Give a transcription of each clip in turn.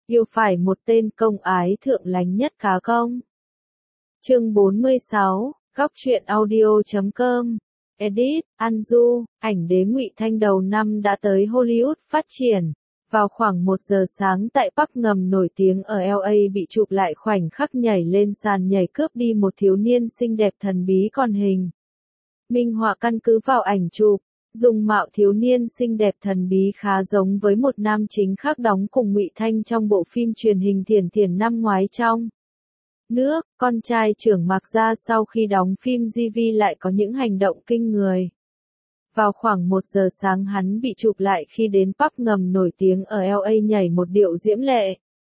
Yêu phải một tên công ái thượng lánh nhất cá công. Chương 46, góc truyện audio.com. Edit, Anju, ảnh đế Ngụy Thanh đầu năm đã tới Hollywood phát triển. Vào khoảng 1 giờ sáng tại pub ngầm nổi tiếng ở LA bị chụp lại khoảnh khắc nhảy lên sàn nhảy cướp đi một thiếu niên xinh đẹp thần bí còn hình. Minh họa căn cứ vào ảnh chụp, dung mạo thiếu niên xinh đẹp thần bí khá giống với một nam chính khác đóng cùng Ngụy Thanh trong bộ phim truyền hình Thiền Thiền năm ngoái trong nước. Con trai trưởng Mạc Gia sau khi đóng phim GV lại có những hành động kinh người. Vào khoảng 1 giờ sáng hắn bị chụp lại khi đến pub ngầm nổi tiếng ở LA nhảy một điệu diễm lệ.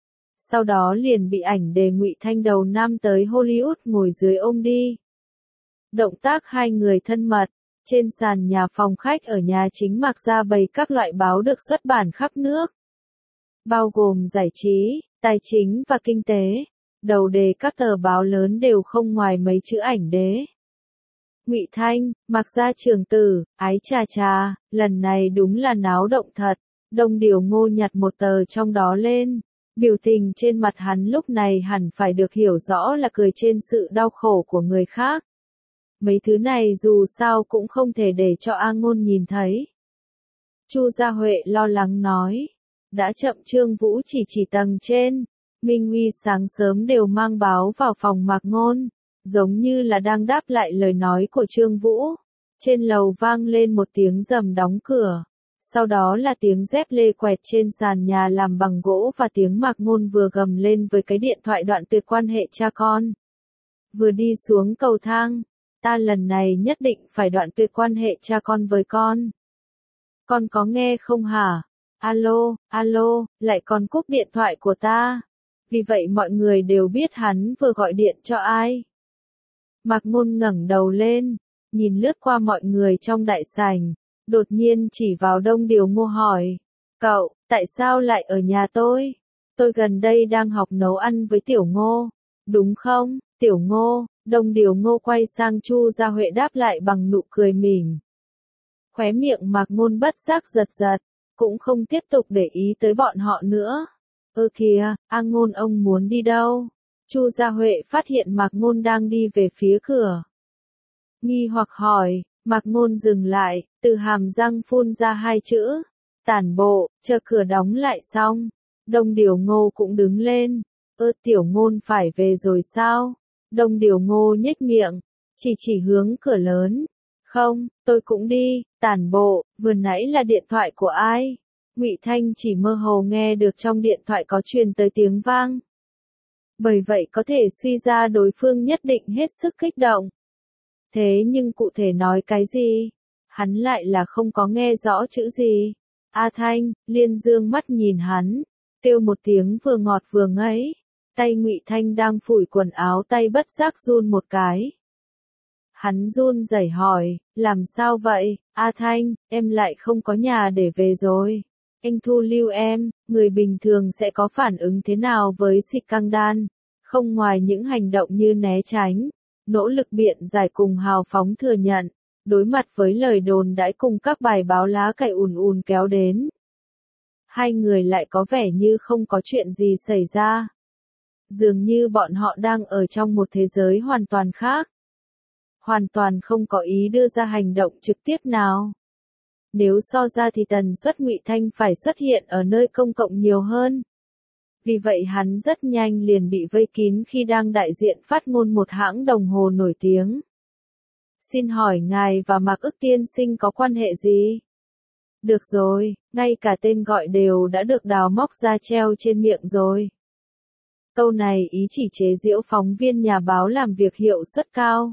Sau đó liền bị ảnh đề Ngụy Thanh đầu năm tới Hollywood ngồi dưới ôm đi. Động tác hai người thân mật, trên sàn nhà phòng khách ở nhà chính Mạc Gia bày các loại báo được xuất bản khắp nước. Bao gồm giải trí, tài chính và kinh tế. Đầu đề các tờ báo lớn đều không ngoài mấy chữ ảnh đế. Ngụy Thanh, Mạc Gia trưởng tử, ái chà chà, lần này đúng là náo động thật. Đông Điều Ngô nhặt một tờ trong đó lên. Biểu tình trên mặt hắn lúc này hẳn phải được hiểu rõ là cười trên sự đau khổ của người khác. Mấy thứ này dù sao cũng không thể để cho A Ngôn nhìn thấy. Chu Gia Huệ lo lắng nói. Đã chậm Trương Vũ chỉ tầng trên. Minh Uy sáng sớm đều mang báo vào phòng Mạc Ngôn, giống như là đang đáp lại lời nói của Trương Vũ. Trên lầu vang lên một tiếng rầm đóng cửa, sau đó là tiếng dép lê quẹt trên sàn nhà làm bằng gỗ và tiếng Mạc Ngôn vừa gầm lên với cái điện thoại đoạn tuyệt quan hệ cha con. Vừa đi xuống cầu thang, ta lần này nhất định phải đoạn tuyệt quan hệ cha con với con. Con có nghe không hả? Alo, alo, lại còn cúp điện thoại của ta. Vì vậy mọi người đều biết hắn vừa gọi điện cho ai. Mạc Ngôn ngẩng đầu lên, nhìn lướt qua mọi người trong đại sảnh, đột nhiên chỉ vào Đông Điều Ngô hỏi. Cậu, tại sao lại ở nhà tôi? Tôi gần đây đang học nấu ăn với Tiểu Ngô. Đúng không, Tiểu Ngô? Đông Điều Ngô quay sang Chu Gia Huệ đáp lại bằng nụ cười mỉm. Khóe miệng Mạc Ngôn bất giác giật giật, cũng không tiếp tục để ý tới bọn họ nữa. Kìa, A Ngôn ông muốn đi đâu? Chu Gia Huệ phát hiện Mạc Ngôn đang đi về phía cửa. Nghi hoặc hỏi, Mạc Ngôn dừng lại, từ hàm răng phun ra 2 chữ. Tản bộ, chờ cửa đóng lại xong. Đông Điều Ngô cũng đứng lên. Tiểu Ngôn phải về rồi sao? Đông Điều Ngô nhếch miệng, chỉ hướng cửa lớn. Không, tôi cũng đi, tản bộ, vừa nãy là điện thoại của ai? Ngụy Thanh chỉ mơ hồ nghe được trong điện thoại có truyền tới tiếng vang. Bởi vậy có thể suy ra đối phương nhất định hết sức kích động. Thế nhưng cụ thể nói cái gì? Hắn lại là không có nghe rõ chữ gì. A Thanh, Liên dương mắt nhìn hắn, kêu một tiếng vừa ngọt vừa ngấy. Tay Ngụy Thanh đang phủi quần áo tay bất giác run một cái. Hắn run rẩy hỏi, làm sao vậy? A Thanh, em lại không có nhà để về rồi. Anh thu lưu em, người bình thường sẽ có phản ứng thế nào với scandal? Không ngoài những hành động như né tránh, nỗ lực biện giải cùng hào phóng thừa nhận, đối mặt với lời đồn đãi cùng các bài báo lá cày ùn kéo đến. Hai người lại có vẻ như không có chuyện gì xảy ra. Dường như bọn họ đang ở trong một thế giới hoàn toàn khác. Hoàn toàn không có ý đưa ra hành động trực tiếp nào. Nếu so ra thì tần suất Ngụy Thanh phải xuất hiện ở nơi công cộng nhiều hơn. Vì vậy hắn rất nhanh liền bị vây kín khi đang đại diện phát ngôn một hãng đồng hồ nổi tiếng. Xin hỏi ngài và Mạc Ức tiên sinh có quan hệ gì? Được rồi, ngay cả tên gọi đều đã được đào móc ra treo trên miệng rồi. Câu này ý chỉ chế giễu phóng viên nhà báo làm việc hiệu suất cao.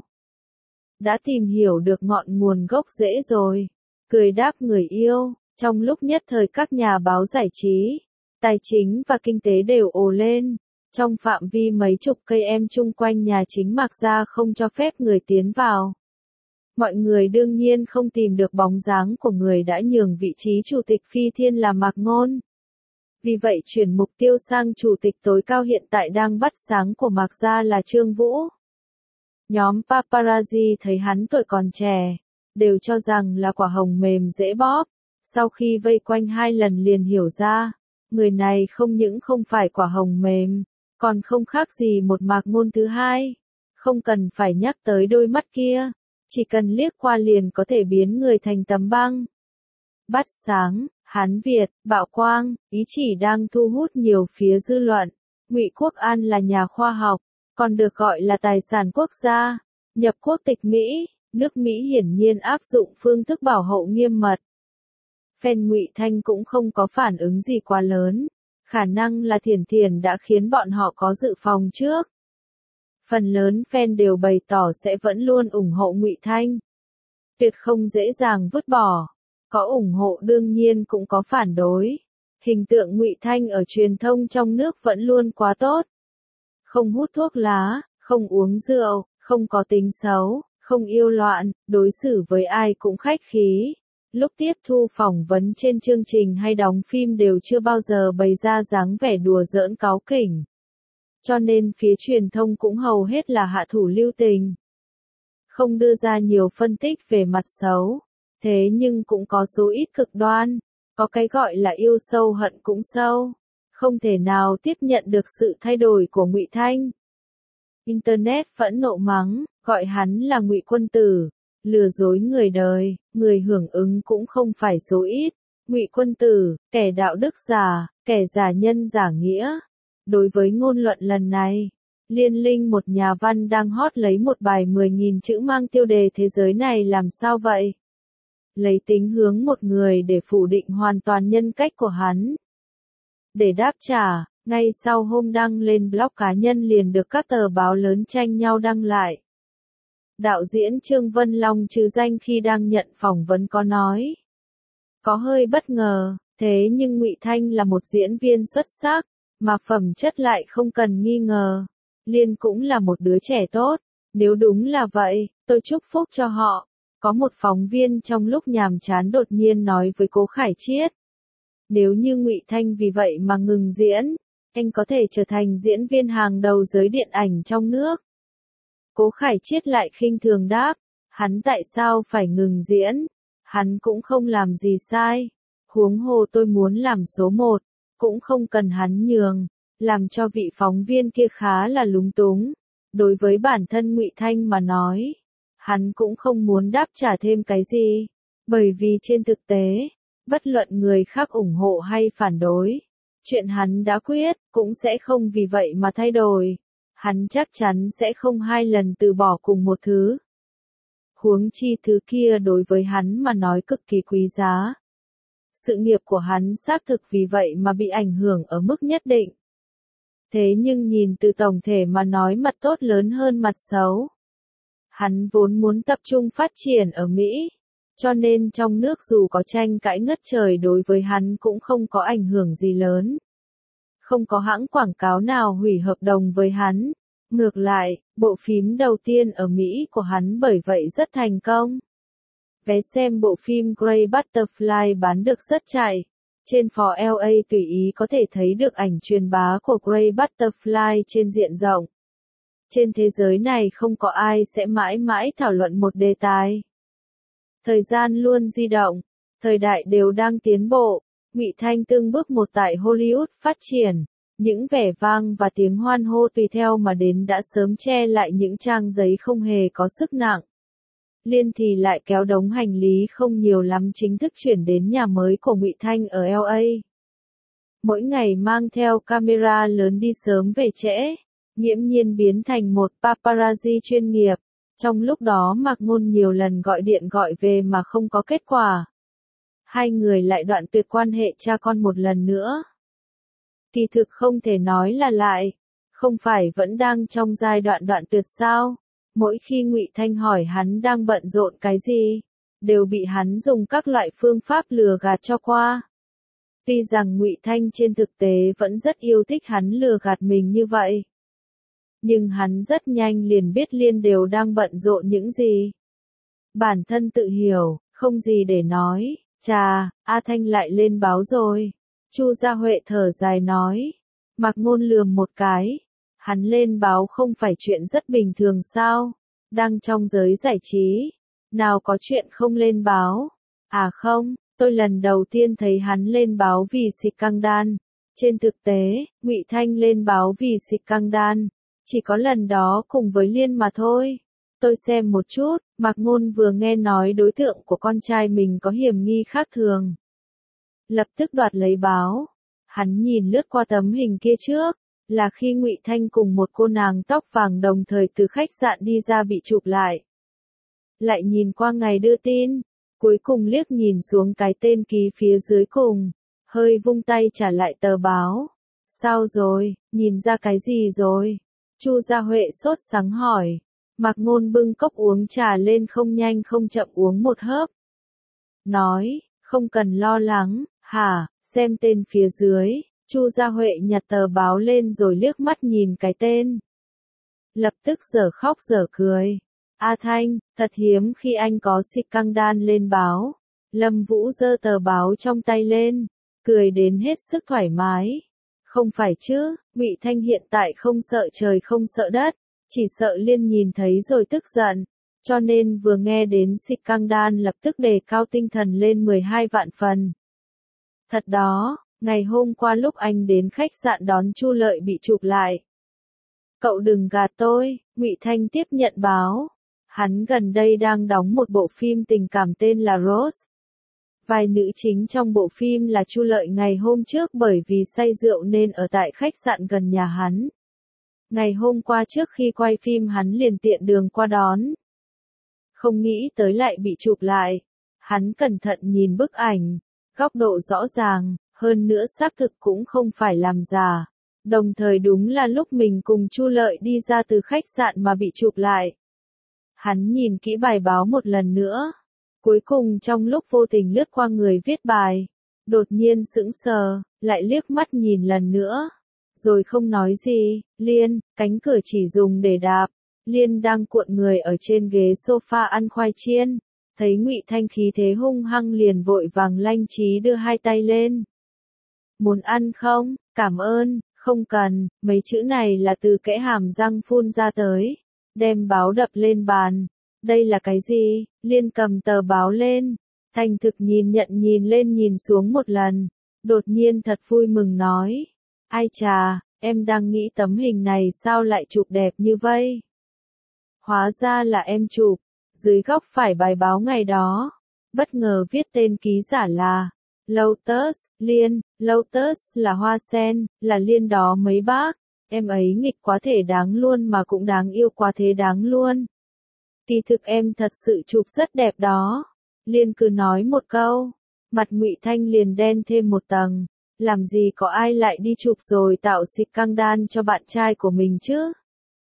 Đã tìm hiểu được ngọn nguồn gốc rễ rồi. Cười đáp người yêu, trong lúc nhất thời các nhà báo giải trí, tài chính và kinh tế đều ồ lên. Trong phạm vi mấy chục cây em chung quanh nhà chính Mạc Gia không cho phép người tiến vào. Mọi người đương nhiên không tìm được bóng dáng của người đã nhường vị trí chủ tịch phi thiên là Mạc Ngôn. Vì vậy chuyển mục tiêu sang chủ tịch tối cao hiện tại đang bắt sáng của Mạc Gia là Trương Vũ. Nhóm paparazzi thấy hắn tuổi còn trẻ, đều cho rằng là quả hồng mềm dễ bóp. Sau khi vây quanh 2 lần liền hiểu ra, Người này không những không phải quả hồng mềm, còn không khác gì một Mạc Ngôn thứ hai. Không cần phải nhắc tới đôi mắt kia, chỉ cần liếc qua liền có thể biến người thành tấm băng. Bắt sáng, Hán Việt, bạo quang, ý chỉ đang thu hút nhiều phía dư luận. Ngụy Quốc An là nhà khoa học, còn được gọi là tài sản quốc gia. Nhập quốc tịch Mỹ, nước Mỹ hiển nhiên áp dụng phương thức bảo hộ nghiêm mật. Fan Ngụy Thanh cũng không có phản ứng gì quá lớn, khả năng là Thiển Thiển đã khiến bọn họ có dự phòng trước. Phần lớn fan đều bày tỏ sẽ vẫn luôn ủng hộ Ngụy Thanh. Tuyệt không dễ dàng vứt bỏ, có ủng hộ đương nhiên cũng có phản đối. Hình tượng Ngụy Thanh ở truyền thông trong nước vẫn luôn quá tốt. Không hút thuốc lá, không uống rượu, không có tính xấu, không yêu loạn, đối xử với ai cũng khách khí. Lúc tiếp thu phỏng vấn trên chương trình hay đóng phim đều chưa bao giờ bày ra dáng vẻ đùa giỡn cáu kỉnh. Cho nên phía truyền thông cũng hầu hết là hạ thủ lưu tình. Không đưa ra nhiều phân tích về mặt xấu. Thế nhưng cũng có số ít cực đoan. Có cái gọi là yêu sâu hận cũng sâu. Không thể nào tiếp nhận được sự thay đổi của Ngụy Thanh. Internet phẫn nộ mắng, gọi hắn là Ngụy Quân Tử. Lừa dối người đời, người hưởng ứng cũng không phải số ít. Ngụy Quân Tử, kẻ đạo đức giả, kẻ giả nhân giả nghĩa. Đối với ngôn luận lần này, Liên Linh một nhà văn đang hot lấy một bài 10.000 chữ mang tiêu đề thế giới này làm sao vậy? Lấy tính hướng một người để phủ định hoàn toàn nhân cách của hắn. Để đáp trả, ngay sau hôm đăng lên blog cá nhân liền được các tờ báo lớn tranh nhau đăng lại. Đạo diễn Trương Vân Long trừ danh khi đang nhận phỏng vấn có nói. Có hơi bất ngờ, thế nhưng Ngụy Thanh là một diễn viên xuất sắc, mà phẩm chất lại không cần nghi ngờ. Liên cũng là một đứa trẻ tốt, nếu đúng là vậy, tôi chúc phúc cho họ. Có một phóng viên trong lúc nhàm chán đột nhiên nói với Cố Khải Chiết. Nếu như Ngụy Thanh vì vậy mà ngừng diễn, anh có thể trở thành diễn viên hàng đầu giới điện ảnh trong nước. Cố Khải Chiết lại khinh thường đáp, hắn tại sao phải ngừng diễn? Hắn cũng không làm gì sai. Huống hồ tôi muốn làm số 1, cũng không cần hắn nhường, làm cho vị phóng viên kia khá là lúng túng. Đối với bản thân Ngụy Thanh mà nói, hắn cũng không muốn đáp trả thêm cái gì, bởi vì trên thực tế, bất luận người khác ủng hộ hay phản đối, chuyện hắn đã quyết cũng sẽ không vì vậy mà thay đổi. Hắn chắc chắn sẽ không hai lần từ bỏ cùng một thứ. Huống chi thứ kia đối với hắn mà nói cực kỳ quý giá. Sự nghiệp của hắn xác thực vì vậy mà bị ảnh hưởng ở mức nhất định. Thế nhưng nhìn từ tổng thể mà nói mặt tốt lớn hơn mặt xấu. Hắn vốn muốn tập trung phát triển ở Mỹ, cho nên trong nước dù có tranh cãi ngất trời đối với hắn cũng không có ảnh hưởng gì lớn. Không có hãng quảng cáo nào hủy hợp đồng với hắn. Ngược lại, bộ phim đầu tiên ở Mỹ của hắn bởi vậy rất thành công. Vé xem bộ phim Grey Butterfly bán được rất chạy. Trên phò LA tùy ý có thể thấy được ảnh truyền bá của Grey Butterfly trên diện rộng. Trên thế giới này không có ai sẽ mãi mãi thảo luận một đề tài. Thời gian luôn di động, thời đại đều đang tiến bộ. Ngụy Thanh từng bước một tại Hollywood phát triển. Những vẻ vang và tiếng hoan hô tùy theo mà đến đã sớm che lại những trang giấy không hề có sức nặng. Liên thì lại kéo đống hành lý không nhiều lắm chính thức chuyển đến nhà mới của Ngụy Thanh ở LA. Mỗi ngày mang theo camera lớn đi sớm về trễ, nghiễm nhiên biến thành một paparazzi chuyên nghiệp. Trong lúc đó Mạc Ngôn nhiều lần gọi điện gọi về mà không có kết quả. Hai người lại đoạn tuyệt quan hệ cha con một lần nữa. Kỳ thực không thể nói là lại, không phải vẫn đang trong giai đoạn đoạn tuyệt sao? Mỗi khi Ngụy Thanh hỏi hắn đang bận rộn cái gì, đều bị hắn dùng các loại phương pháp lừa gạt cho qua. Tuy rằng Ngụy Thanh trên thực tế vẫn rất yêu thích hắn lừa gạt mình như vậy, nhưng hắn rất nhanh liền biết Liên đều đang bận rộn những gì. Bản thân tự hiểu, không gì để nói. Chà, A Thanh lại lên báo rồi. Chu Gia Huệ thở dài nói. Mạc Ngôn lườm một cái. Hắn lên báo không phải chuyện rất bình thường sao? Đang trong giới giải trí. Nào có chuyện không lên báo? À không, tôi lần đầu tiên thấy hắn lên báo vì scandal. Trên thực tế, Ngụy Thanh lên báo vì scandal, chỉ có lần đó cùng với Liên mà thôi. Tôi xem một chút, Mạc Ngôn vừa nghe nói đối tượng của con trai mình có hiểm nghi khác thường. Lập tức đoạt lấy báo. Hắn nhìn lướt qua tấm hình kia trước, là khi Ngụy Thanh cùng một cô nàng tóc vàng đồng thời từ khách sạn đi ra bị chụp lại. Lại nhìn qua ngày đưa tin, cuối cùng liếc nhìn xuống cái tên ký phía dưới cùng, hơi vung tay trả lại tờ báo. Sao rồi, nhìn ra cái gì rồi? Chu Gia Huệ sốt sắng hỏi. Mạc Ngôn bưng cốc uống trà lên không nhanh không chậm uống một hớp. Nói, không cần lo lắng, hả, xem tên phía dưới. Chu Gia Huệ nhặt tờ báo lên rồi liếc mắt nhìn cái tên. Lập tức dở khóc dở cười. A Thanh, thật hiếm khi anh có scandal lên báo. Lâm Vũ giơ tờ báo trong tay lên, cười đến hết sức thoải mái. Không phải chứ, Ngụy Thanh hiện tại không sợ trời không sợ đất, chỉ sợ Liên nhìn thấy rồi tức giận, cho nên vừa nghe đến scandal lập tức đề cao tinh thần lên 12 vạn phần. Thật đó, ngày hôm qua lúc anh đến khách sạn đón Chu Lợi bị chụp lại. Cậu đừng gạt tôi, Ngụy Thanh tiếp nhận báo. Hắn gần đây đang đóng một bộ phim tình cảm tên là Rose. Vai nữ chính trong bộ phim là Chu Lợi ngày hôm trước bởi vì say rượu nên ở tại khách sạn gần nhà hắn. Ngày hôm qua trước khi quay phim hắn liền tiện đường qua đón. Không nghĩ tới lại bị chụp lại. Hắn cẩn thận nhìn bức ảnh, góc độ rõ ràng, hơn nữa xác thực cũng không phải làm giả. Đồng thời đúng là lúc mình cùng Chu Lợi đi ra từ khách sạn mà bị chụp lại. Hắn nhìn kỹ bài báo một lần nữa. Cuối cùng trong lúc vô tình lướt qua người viết bài, đột nhiên sững sờ, lại liếc mắt nhìn lần nữa. Rồi không nói gì, Liên, cánh cửa chỉ dùng để đạp. Liên đang cuộn người ở trên ghế sofa ăn khoai chiên. Thấy Ngụy Thanh khí thế hung hăng liền vội vàng lanh trí đưa hai tay lên. Muốn ăn không? Cảm ơn, không cần, mấy chữ này là từ kẽ hàm răng phun ra tới. Đem báo đập lên bàn. Đây là cái gì? Liên cầm tờ báo lên. Thành thực nhìn nhận nhìn lên nhìn xuống một lần. Đột nhiên thật vui mừng nói. Ai chà, em đang nghĩ tấm hình này sao lại chụp đẹp như vậy? Hóa ra là em chụp. Dưới góc phải bài báo ngày đó. Bất ngờ viết tên ký giả là Lotus, Liên, Lotus là hoa sen, là Liên đó mấy bác. Em ấy nghịch quá thể đáng luôn mà cũng đáng yêu quá thế đáng luôn. Kỳ thực em thật sự chụp rất đẹp đó. Liên cứ nói một câu, mặt Ngụy Thanh liền đen thêm một tầng. Làm gì có ai lại đi chụp rồi tạo scandal cho bạn trai của mình chứ?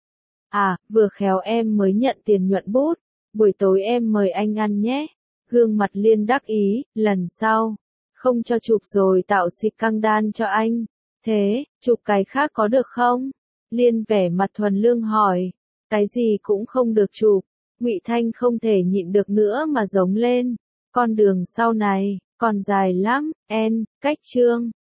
À, vừa khéo em mới nhận tiền nhuận bút. Buổi tối em mời anh ăn nhé. Gương mặt Liên đắc ý, lần sau. Không cho chụp rồi tạo scandal cho anh. Thế, chụp cái khác có được không? Liên vẻ mặt thuần lương hỏi. Cái gì cũng không được chụp. Ngụy Thanh không thể nhịn được nữa mà giống lên. Con đường sau này, còn dài lắm, cách chương.